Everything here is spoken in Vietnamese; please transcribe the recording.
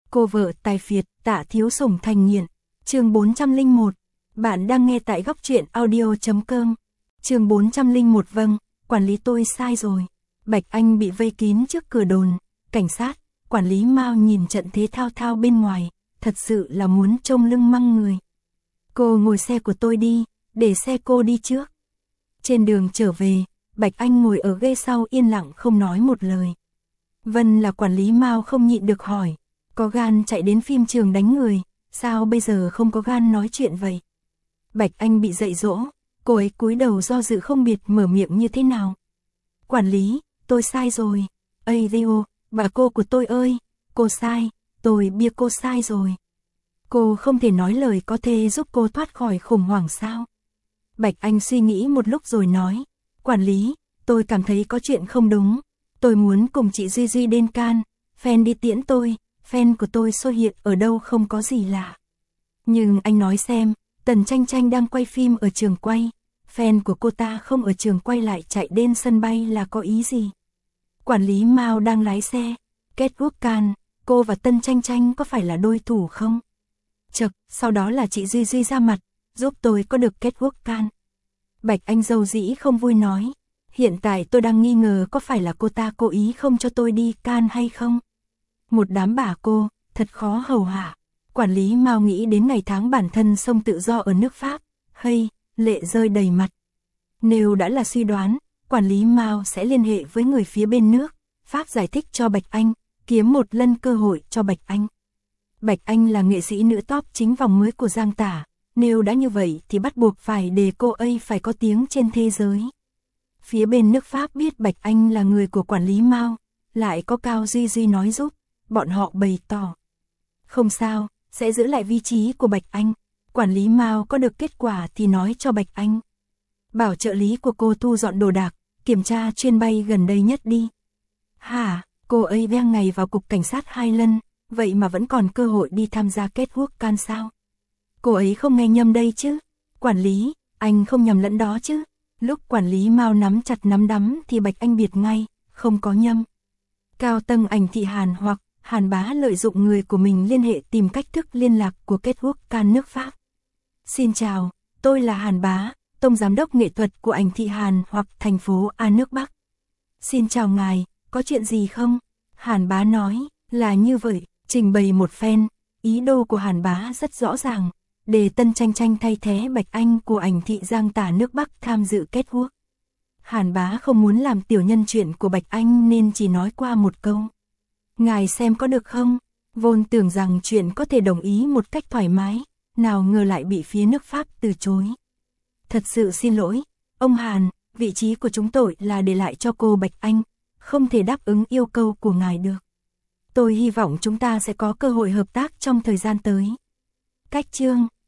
Cô vợ tài phiệt, Tạ Thiếu Sủng thành nghiện. Chương 401. Bạn đang nghe tại góc truyện audio.com. Chương 401. Vâng, quản lý tôi sai rồi. Bạch Anh bị vây kín trước cửa đồn, cảnh sát, quản lý Mao nhìn trận thế thao thao bên ngoài, thật sự là muốn trông lưng măng người. Cô ngồi xe của tôi đi, để xe cô đi trước. Trên đường trở về, Bạch Anh ngồi ở ghế sau yên lặng không nói một lời. Vân là quản lý Mao không nhịn được hỏi, có gan chạy đến phim trường đánh người, sao bây giờ không có gan nói chuyện vậy? Bạch Anh bị dạy dỗ, cô ấy cúi đầu do dự không biết mở miệng như thế nào. Quản lý, tôi sai rồi. Ây Rio, bà cô của tôi ơi, cô sai, tôi biết cô sai rồi. Cô không thể nói lời có thể giúp cô thoát khỏi khủng hoảng sao? Bạch Anh suy nghĩ một lúc rồi nói, quản lý, tôi cảm thấy có chuyện không đúng. Tôi muốn cùng chị Duy Duy đến Cannes, fan đi tiễn tôi, fan của tôi xuất hiện ở đâu không có gì lạ. Nhưng anh nói xem, Tần Tranh Tranh đang quay phim ở trường quay, fan của cô ta không ở trường quay lại chạy đến sân bay là có ý gì? Quản lý Mao đang lái xe, catwalk Cannes, cô và Tần Tranh Tranh có phải là đôi thủ không? Chật, sau đó là chị Duy Duy ra mặt, giúp tôi có được catwalk Cannes. Bạch Anh dầu dĩ không vui nói, hiện tại tôi đang nghi ngờ có phải là cô ta cố ý không cho tôi đi Cannes hay không? Một đám bà cô, thật khó hầu hạ. Quản lý Mao nghĩ đến ngày tháng bản thân sông tự do ở nước Pháp, hay, lệ rơi đầy mặt. Nếu đã là suy đoán, quản lý Mao sẽ liên hệ với người phía bên nước, Pháp giải thích cho Bạch Anh, kiếm một lần cơ hội cho Bạch Anh. Bạch Anh là nghệ sĩ nữ top chính vòng mới của Giang Tả, nếu đã như vậy thì bắt buộc phải để cô ấy phải có tiếng trên thế giới. Phía bên nước Pháp biết Bạch Anh là người của quản lý Mao, lại có Cao Duy Duy nói giúp, bọn họ bày tỏ. Không sao, sẽ giữ lại vị trí của Bạch Anh, quản lý Mao có được kết quả thì nói cho Bạch Anh. Bảo trợ lý của cô thu dọn đồ đạc, kiểm tra chuyến bay gần đây nhất đi. Hả, cô ấy veng ngày vào cục cảnh sát 2 lần, vậy mà vẫn còn cơ hội đi tham gia catwalk Cannes sao? Cô ấy không nghe nhầm đây chứ? Quản lý, anh không nhầm lẫn đó chứ? Lúc quản lý Mao nắm chặt nắm đấm thì Bạch Anh biệt ngay, không có nhầm. Cao tầng Ảnh Thị Hàn hoặc Hàn Bá lợi dụng người của mình liên hệ tìm cách thức liên lạc của catwalk Cannes nước Pháp. Xin chào, tôi là Hàn Bá, tổng giám đốc nghệ thuật của Ảnh Thị Hàn hoặc thành phố A nước Bắc. Xin chào ngài, có chuyện gì không? Hàn Bá nói, là như vậy, trình bày một phen, ý đồ của Hàn Bá rất rõ ràng, để Tần Tranh Tranh thay thế Bạch Anh của Ảnh Thị Giang Tả nước Bắc tham dự catwalk. Hàn Bá không muốn làm tiểu nhân chuyện của Bạch Anh nên chỉ nói qua một câu. Ngài xem có được không? Vốn tưởng rằng chuyện có thể đồng ý một cách thoải mái, nào ngờ lại bị phía nước Pháp từ chối. Thật sự xin lỗi, ông Hàn, vị trí của chúng tôi là để lại cho cô Bạch Anh, không thể đáp ứng yêu cầu của ngài được. Tôi hy vọng chúng ta sẽ có cơ hội hợp tác trong thời gian tới. Cách chương